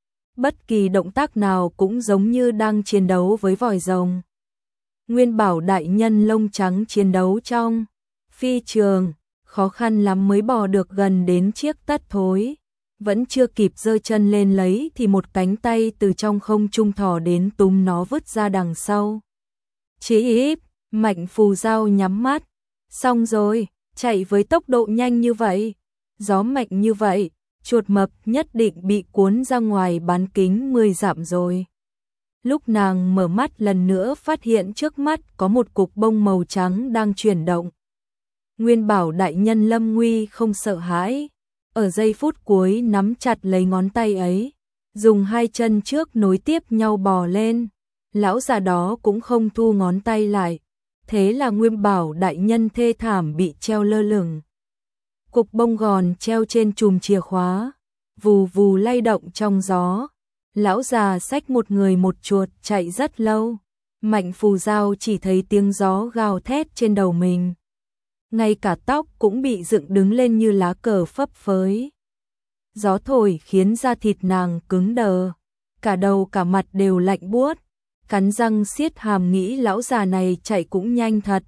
Bất kỳ động tác nào cũng giống như đang chiến đấu với vòi rồng. Nguyên Bảo đại nhân lông trắng chiến đấu trong phi trường, khó khăn lắm mới bò được gần đến chiếc tất thối. Vẫn chưa kịp giơ chân lên lấy thì một cánh tay từ trong không trung thò đến túm nó vứt ra đằng sau. Chí íp, Mạnh Phù Giao nhắm mắt. Xong rồi, chạy với tốc độ nhanh như vậy, gió mạnh như vậy, chuột mập nhất định bị cuốn ra ngoài bán kính mười dặm rồi. Lúc nàng mở mắt lần nữa phát hiện trước mắt có một cục bông màu trắng đang chuyển động. Nguyên Bảo đại nhân lâm nguy không sợ hãi. Ở giây phút cuối nắm chặt lấy ngón tay ấy, dùng hai chân trước nối tiếp nhau bò lên. Lão già đó cũng không thu ngón tay lại. Thế là Nguyên Bảo đại nhân thê thảm bị treo lơ lửng. Cục bông gòn treo trên chùm chìa khóa, vù vù lay động trong gió. Lão già xách một người một chuột chạy rất lâu. Mạnh Phù Giao chỉ thấy tiếng gió gào thét trên đầu mình. Ngay cả tóc cũng bị dựng đứng lên như lá cờ phấp phới. Gió thổi khiến da thịt nàng cứng đờ, cả đầu cả mặt đều lạnh buốt. Cắn răng siết hàm nghĩ lão già này chạy cũng nhanh thật.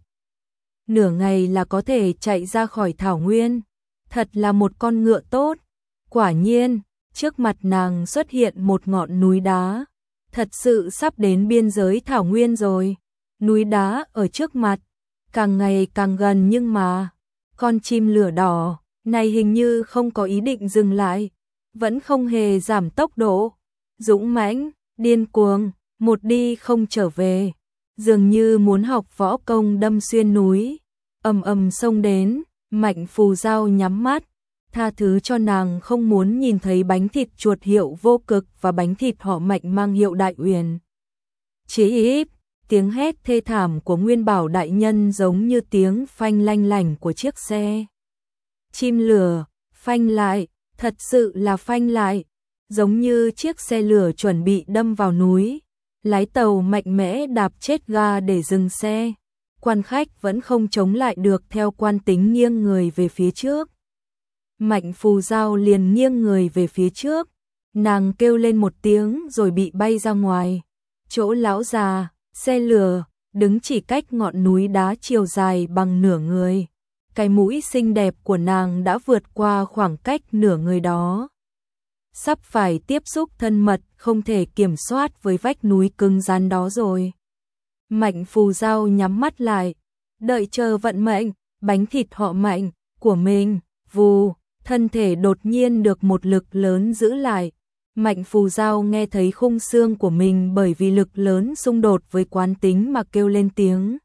Nửa ngày là có thể chạy ra khỏi thảo nguyên. Thật là một con ngựa tốt. Quả nhiên, trước mặt nàng xuất hiện một ngọn núi đá. Thật sự sắp đến biên giới thảo nguyên rồi. Núi đá ở trước mặt, càng ngày càng gần nhưng mà con chim lửa đỏ này hình như không có ý định dừng lại, vẫn không hề giảm tốc độ, dũng mãnh, điên cuồng, một đi không trở về, dường như muốn học võ công đâm xuyên núi, ầm ầm xông đến. Mạnh Phù Giao nhắm mắt, tha thứ cho nàng không muốn nhìn thấy bánh thịt chuột hiệu Vô Cực và bánh thịt họ Mạnh mang hiệu Đại Uyển. Chí íp, tiếng hét thê thảm của Nguyên Bảo đại nhân giống như tiếng phanh lanh lảnh của chiếc xe chim lửa, phanh lại, thật sự là phanh lại, giống như chiếc xe lửa chuẩn bị đâm vào núi. Lái tàu mạnh mẽ đạp chết ga để dừng xe. Quan khách vẫn không chống lại được, theo quan tính nghiêng người về phía trước. Mạnh Phù Giao liền nghiêng người về phía trước. Nàng kêu lên một tiếng rồi bị bay ra ngoài. Chỗ lão già, xe lửa, đứng chỉ cách ngọn núi đá chiều dài bằng nửa người. Cái mũi xinh đẹp của nàng đã vượt qua khoảng cách nửa người đó. Sắp phải tiếp xúc thân mật không thể kiểm soát với vách núi cứng rắn đó rồi. Mạnh Phù Giao nhắm mắt lại, đợi chờ vận mệnh, bánh thịt họ Mạnh của mình. Vù, thân thể đột nhiên được một lực lớn giữ lại. Mạnh Phù Giao nghe thấy khung xương của mình bởi vì lực lớn xung đột với quán tính mà kêu lên tiếng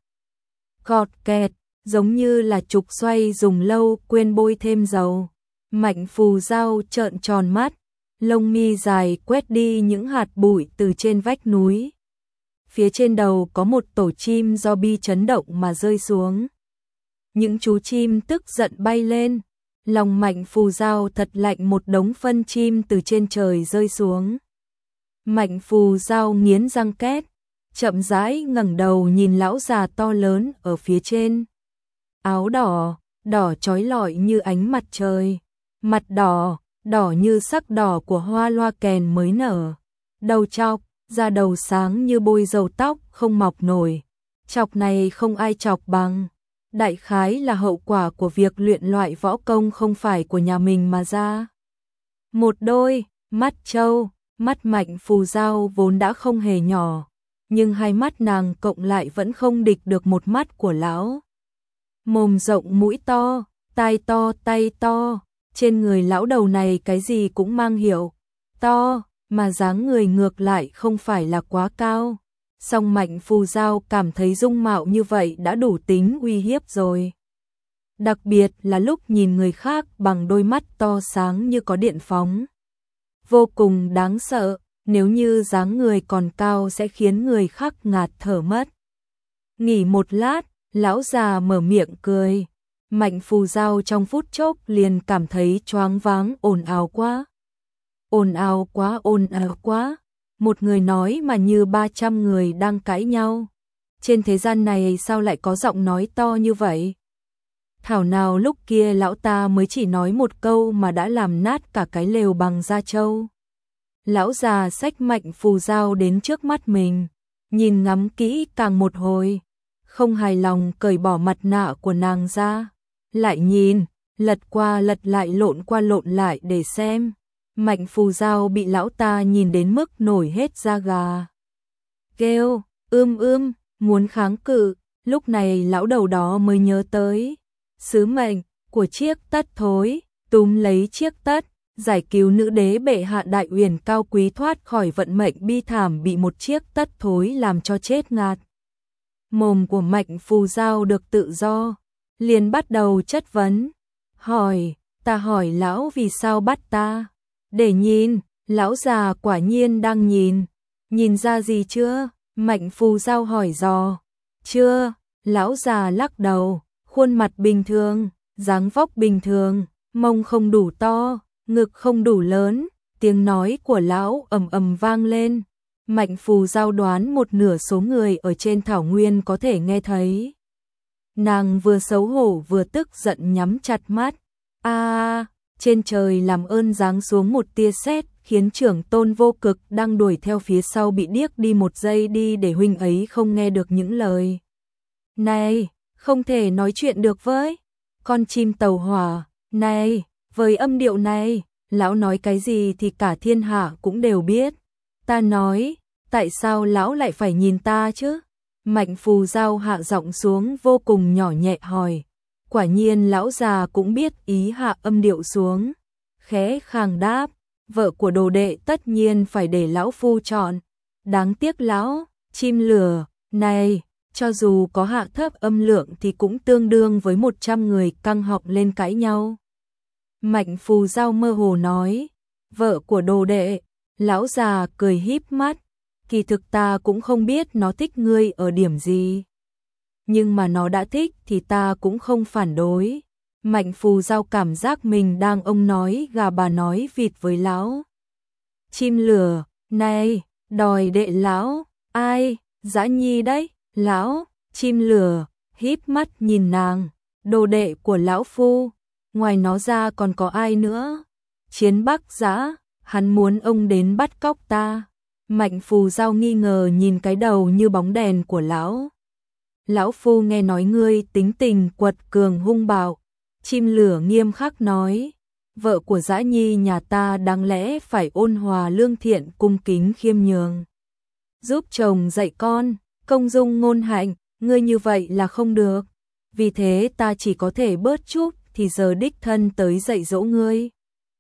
cọt kẹt, giống như là trục xoay dùng lâu quên bôi thêm dầu. Mạnh Phù Giao trợn tròn mắt, lông mi dài quét đi những hạt bụi từ trên vách núi. Phía trên đầu có một tổ chim do bi chấn động mà rơi xuống. Những chú chim tức giận bay lên. Lòng Mạnh Phù Giao thật lạnh, một đống phân chim từ trên trời rơi xuống. Mạnh Phù Giao nghiến răng két, chậm rãi ngẩng đầu nhìn lão già to lớn ở phía trên. Áo đỏ, đỏ chói lọi như ánh mặt trời. Mặt đỏ, đỏ như sắc đỏ của hoa loa kèn mới nở. Đầu chọc, da đầu sáng như bôi dầu tóc không mọc nổi. Chọc này không ai chọc bằng. Đại khái là hậu quả của việc luyện loại võ công không phải của nhà mình mà ra. Một đôi mắt trâu, mắt Mạnh Phù Giao vốn đã không hề nhỏ, nhưng hai mắt nàng cộng lại vẫn không địch được một mắt của lão. Mồm rộng mũi to, tai to tay to, trên người lão đầu này cái gì cũng mang hiệu to, mà dáng người ngược lại không phải là quá cao. Song Mạnh Phù Giao cảm thấy dung mạo như vậy đã đủ tính uy hiếp rồi. Đặc biệt là lúc nhìn người khác bằng đôi mắt to sáng như có điện phóng. Vô cùng đáng sợ, nếu như dáng người còn cao sẽ khiến người khác ngạt thở mất. Nghỉ một lát, lão già mở miệng cười. Mạnh Phù Giao trong phút chốc liền cảm thấy choáng váng, ồn ào quá. Ồn ào quá, ồn ào quá. Một người nói mà như ba trăm người đang cãi nhau. Trên thế gian này sao lại có giọng nói to như vậy? Thảo nào lúc kia lão ta mới chỉ nói một câu mà đã làm nát cả cái lều bằng da trâu. Lão già xách Mạnh Phù Giao đến trước mắt mình, nhìn ngắm kỹ càng một hồi, không hài lòng cởi bỏ mặt nạ của nàng ra, lại nhìn, lật qua lật lại lộn qua lộn lại để xem. Mạnh Phù Giao bị lão ta nhìn đến mức nổi hết da gà. Kêu, ưm ưm, muốn kháng cự, lúc này lão đầu đó mới nhớ tới sứ mệnh của chiếc tất thối, túm lấy chiếc tất, giải cứu nữ đế bệ hạ đại uyển cao quý thoát khỏi vận mệnh bi thảm bị một chiếc tất thối làm cho chết ngạt. Mồm của Mạnh Phù Giao được tự do, liền bắt đầu chất vấn, hỏi, ta hỏi lão vì sao bắt ta? Để nhìn, lão già quả nhiên đang nhìn. Nhìn ra gì chưa? Mạnh Phù Giao hỏi dò. Chưa, lão già lắc đầu, khuôn mặt bình thường, dáng vóc bình thường, mông không đủ to, ngực không đủ lớn, tiếng nói của lão ầm ầm vang lên. Mạnh Phù Giao đoán một nửa số người ở trên thảo nguyên có thể nghe thấy. Nàng vừa xấu hổ vừa tức giận nhắm chặt mắt. A, trên trời làm ơn giáng xuống một tia sét, khiến trưởng tôn vô cực đang đuổi theo phía sau bị điếc đi một giây đi để huynh ấy không nghe được những lời. Này, không thể nói chuyện được với con chim tàu hỏa, này, với âm điệu này, lão nói cái gì thì cả thiên hạ cũng đều biết. Ta nói, tại sao lão lại phải nhìn ta chứ? Mạnh Phù Giao hạ giọng xuống vô cùng nhỏ nhẹ hỏi. Quả nhiên lão già cũng biết ý hạ âm điệu xuống. Khẽ khàng đáp, vợ của đồ đệ tất nhiên phải để lão phu chọn. Đáng tiếc lão, chim lửa, này, cho dù có hạ thấp âm lượng thì cũng tương đương với một trăm người căng họng lên cãi nhau. Mạnh Phù Giao mơ hồ nói, vợ của đồ đệ, lão già cười híp mắt, kỳ thực ta cũng không biết nó thích ngươi ở điểm gì. Nhưng mà nó đã thích thì ta cũng không phản đối. Mạnh Phù Giao cảm giác mình đang ông nói gà bà nói vịt với lão. Chim lửa, này, đòi đệ lão, ai, Dã Nhi đấy, lão, chim lửa, híp mắt nhìn nàng, đồ đệ của lão phu, ngoài nó ra còn có ai nữa? Chiến Bắc Dã, hắn muốn ông đến bắt cóc ta. Mạnh Phù Giao nghi ngờ nhìn cái đầu như bóng đèn của lão. Lão phu nghe nói ngươi tính tình quật cường hung bạo. Chim lửa nghiêm khắc nói, vợ của Dã Nhi nhà ta đáng lẽ phải ôn hòa lương thiện cung kính khiêm nhường. Giúp chồng dạy con, công dung ngôn hạnh, ngươi như vậy là không được. Vì thế ta chỉ có thể bớt chút thì giờ đích thân tới dạy dỗ ngươi.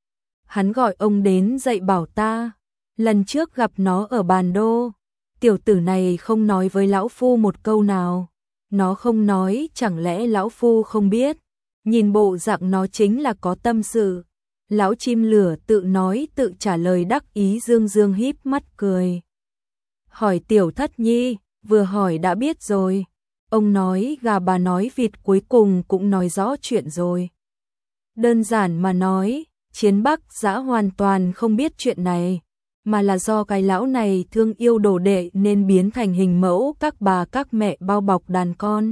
Hắn gọi ông đến dạy bảo ta. Lần trước gặp nó ở Bàn Đô, tiểu tử này không nói với lão phu một câu nào. Nó không nói, chẳng lẽ lão phu không biết? Nhìn bộ dạng nó chính là có tâm sự. Lão chim lửa tự nói tự trả lời đắc ý dương dương híp mắt cười. Hỏi tiểu thất nhi, vừa hỏi đã biết rồi. Ông nói gà bà nói vịt cuối cùng cũng nói rõ chuyện rồi. Đơn giản mà nói, Chiến Bắc Dã hoàn toàn không biết chuyện này, mà là do cái lão này thương yêu đồ đệ nên biến thành hình mẫu các bà các mẹ bao bọc đàn con.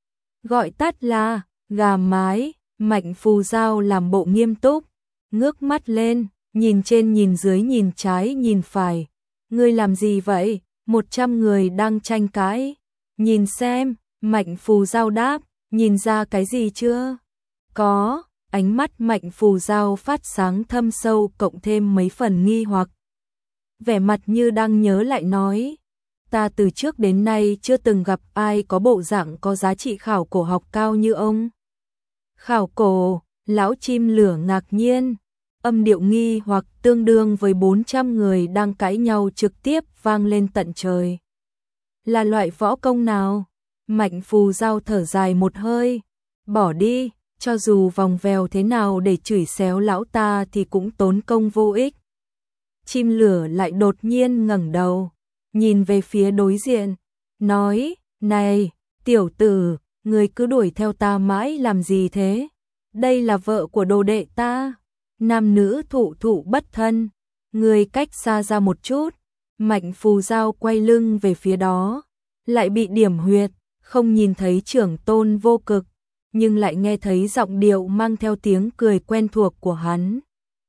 Gọi tắt là gà mái. Mạnh Phù Giao làm bộ nghiêm túc, ngước mắt lên, nhìn trên nhìn dưới nhìn trái nhìn phải. Ngươi làm gì vậy? Một trăm người đang tranh cãi. Nhìn xem, Mạnh Phù Giao đáp, nhìn ra cái gì chưa? Có, ánh mắt Mạnh Phù Giao phát sáng thâm sâu cộng thêm mấy phần nghi hoặc. Vẻ mặt như đang nhớ lại nói, ta từ trước đến nay chưa từng gặp ai có bộ dạng có giá trị khảo cổ học cao như ông. Khảo cổ, lão chim lửa ngạc nhiên, âm điệu nghi hoặc tương đương với bốn trăm người đang cãi nhau trực tiếp vang lên tận trời. Là loại võ công nào? Mạnh Phù Giao thở dài một hơi, bỏ đi, cho dù vòng vèo thế nào để chửi xéo lão ta thì cũng tốn công vô ích. Chim lửa lại đột nhiên ngẩng đầu, nhìn về phía đối diện, nói, này, tiểu tử, người cứ đuổi theo ta mãi làm gì thế? Đây là vợ của đồ đệ ta, nam nữ thụ thụ bất thân, người cách xa ra một chút. Mạnh Phù Giao quay lưng về phía đó, lại bị điểm huyệt, không nhìn thấy Trưởng Tôn Vô Cực, nhưng lại nghe thấy giọng điệu mang theo tiếng cười quen thuộc của hắn.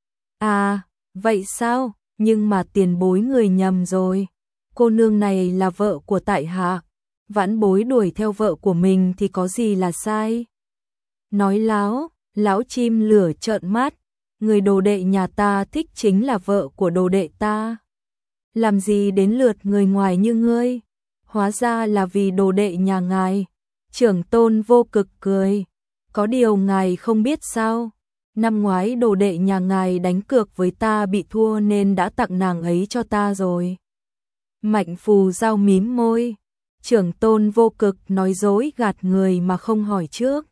À, vậy sao? Nhưng mà tiền bối người nhầm rồi. Cô nương này là vợ của tại hạ, vãn bối đuổi theo vợ của mình thì có gì là sai? Nói láo, lão chim lửa trợn mắt, người đồ đệ nhà ta thích chính là vợ của đồ đệ ta. Làm gì đến lượt người ngoài như ngươi? Hóa ra là vì đồ đệ nhà ngài. Trưởng Tôn Vô Cực cười, có điều ngài không biết sao? Năm ngoái đồ đệ nhà ngài đánh cược với ta bị thua nên đã tặng nàng ấy cho ta rồi. Mạnh Phù Giao mím môi, Trưởng Tôn Vô Cực nói dối gạt người mà không hỏi trước.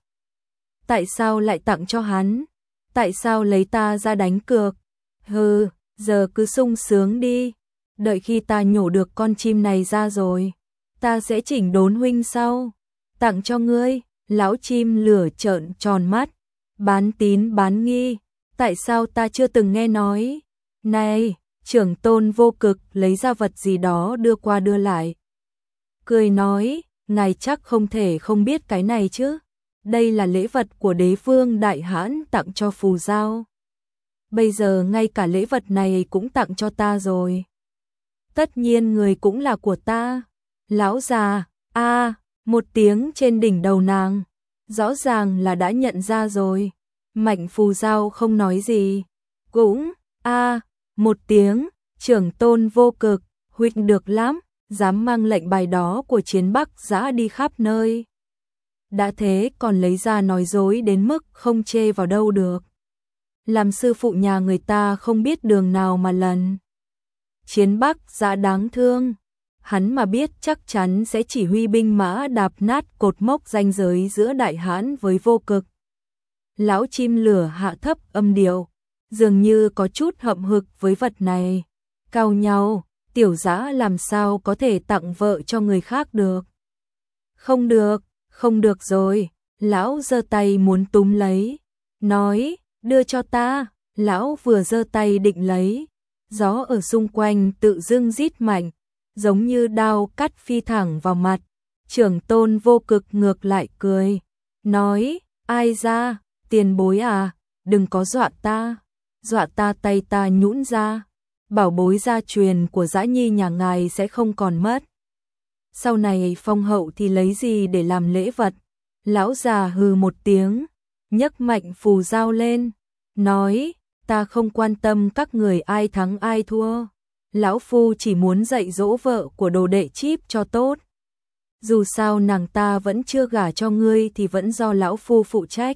Tại sao lại tặng cho hắn? Tại sao lấy ta ra đánh cược? Hừ, giờ cứ sung sướng đi, đợi khi ta nhổ được con chim này ra rồi, ta sẽ chỉnh đốn huynh sau. Tặng cho ngươi, lão chim lửa trợn tròn mắt, bán tín bán nghi, tại sao ta chưa từng nghe nói? Này, Trưởng Tôn Vô Cực lấy ra vật gì đó đưa qua đưa lại. Cười nói, ngài chắc không thể không biết cái này chứ. Đây là lễ vật của đế vương Đại Hãn tặng cho Phù Giao. Bây giờ ngay cả lễ vật này cũng tặng cho ta rồi. Tất nhiên người cũng là của ta. Lão già, a một tiếng trên đỉnh đầu nàng. Rõ ràng là đã nhận ra rồi. Mạnh Phù Giao không nói gì. Cũng, a một tiếng, Trưởng Tôn Vô Cực, huynh được lắm, dám mang lệnh bài đó của Chiến Bắc Giã đi khắp nơi. Đã thế còn lấy ra nói dối đến mức không chê vào đâu được. Làm sư phụ nhà người ta không biết đường nào mà lần. Chiến Bắc Giã đáng thương, hắn mà biết chắc chắn sẽ chỉ huy binh mã đạp nát cột mốc ranh giới giữa Đại Hãn với Vô Cực. Lão chim lửa hạ thấp âm điệu, dường như có chút hậm hực với vật này. Cau nhau, tiểu Giã làm sao có thể tặng vợ cho người khác được? Không được, không được rồi. Lão giơ tay muốn túm lấy, nói, đưa cho ta. Lão vừa giơ tay định lấy, gió ở xung quanh tự dưng rít mạnh, giống như đao cắt phi thẳng vào mặt. Trưởng Tôn Vô Cực ngược lại cười, nói, ai ra, tiền bối à, đừng có dọa ta, dọa ta tay ta nhũn ra, bảo bối gia truyền của Dã Nhi nhà ngài sẽ không còn mất. Sau này phong hậu thì lấy gì để làm lễ vật? Lão già hừ một tiếng, nhấc Mạnh Phù Giao lên, nói, ta không quan tâm các người ai thắng ai thua. Lão Phu chỉ muốn dạy dỗ vợ của đồ đệ Chíp cho tốt. Dù sao nàng ta vẫn chưa gả cho ngươi thì vẫn do Lão Phu phụ trách.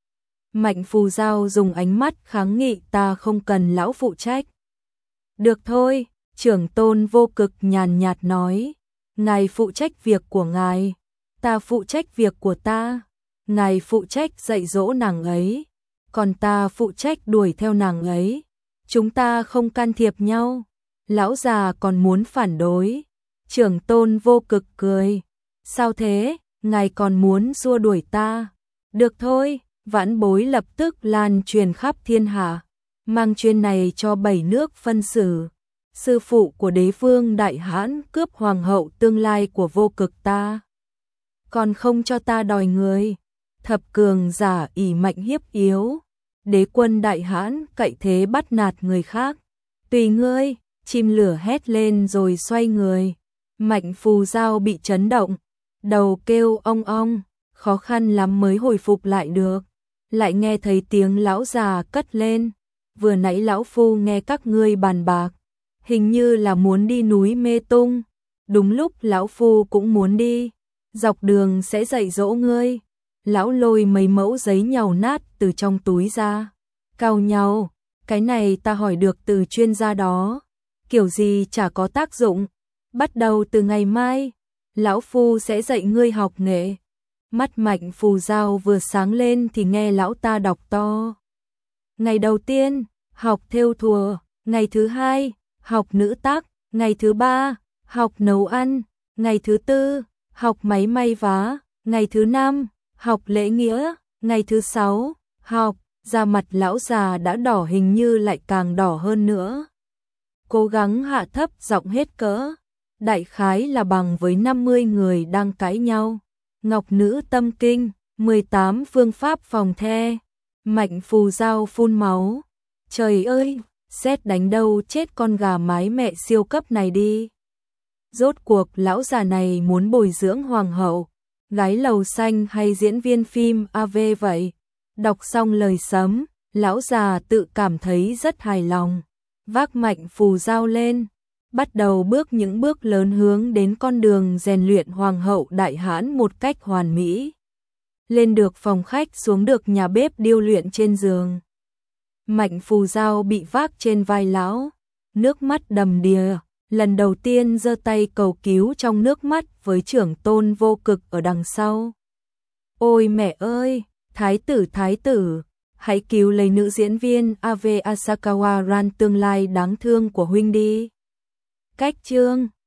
Mạnh Phù Giao dùng ánh mắt kháng nghị, ta không cần lão phụ trách. Được thôi, Trưởng Tôn Vô Cực nhàn nhạt nói, ngài phụ trách việc của ngài, ta phụ trách việc của ta. Ngài phụ trách dạy dỗ nàng ấy, còn ta phụ trách đuổi theo nàng ấy. Chúng ta không can thiệp nhau. Lão già còn muốn phản đối. Trưởng Tôn Vô Cực cười, sao thế, ngài còn muốn xua đuổi ta? Được thôi, vãn bối lập tức lan truyền khắp thiên hạ, mang chuyên này cho bảy nước phân xử. Sư phụ của đế vương Đại Hãn cướp hoàng hậu tương lai của Vô Cực ta, còn không cho ta đòi người. Thập cường giả ỷ mạnh hiếp yếu, đế quân Đại Hãn cậy thế bắt nạt người khác. Tùy ngươi. Chim lửa hét lên rồi xoay người. Mạnh Phù Giao bị chấn động, đầu kêu ong ong, khó khăn lắm mới hồi phục lại được. lại nghe thấy tiếng lão già cất lên. Vừa nãy lão phu nghe các ngươi bàn bạc, hình như là muốn đi núi Mê Tung. Đúng lúc lão phu cũng muốn đi, dọc đường sẽ dạy dỗ ngươi. Lão lôi mấy mẫu giấy nhàu nát từ trong túi ra. Cào nhau, cái này ta hỏi được từ chuyên gia đó, kiểu gì chả có tác dụng. Bắt đầu từ ngày mai, lão phu sẽ dạy ngươi học nghệ. Mắt Mạnh Phù Giao vừa sáng lên thì nghe lão ta đọc to. Ngày đầu tiên, học thêu thùa. Ngày thứ hai, học nữ tác. Ngày thứ ba, học nấu ăn. Ngày thứ tư, học máy may vá. Ngày thứ năm, học lễ nghĩa. Ngày thứ sáu, học. Da mặt lão già đã đỏ, hình như lại càng đỏ hơn nữa. Cố gắng hạ thấp giọng hết cỡ. Đại khái là bằng với năm mươi người đang cãi nhau. Ngọc nữ tâm kinh, mười tám phương pháp phòng the. Mạnh Phù Giao phun máu. Trời ơi, sét đánh đâu chết con gà mái mẹ siêu cấp này đi. Rốt cuộc lão già này muốn bồi dưỡng hoàng hậu, gái lầu xanh hay diễn viên phim a vê vậy? Đọc xong lời sấm, lão già tự cảm thấy rất hài lòng. Vác Mạnh Phù Giao lên, bắt đầu bước những bước lớn hướng đến con đường rèn luyện hoàng hậu đại hãn một cách hoàn mỹ. Lên được phòng khách, xuống được nhà bếp, điêu luyện trên giường. Mạnh Phù Giao bị vác trên vai lão, nước mắt đầm đìa, lần đầu tiên giơ tay cầu cứu trong nước mắt với trưởng tôn Vô Cực ở đằng sau. Ôi mẹ ơi, thái tử thái tử, hãy cứu lấy nữ diễn viên a vê Asakawa Ran tương lai đáng thương của huynh đi. Cách chương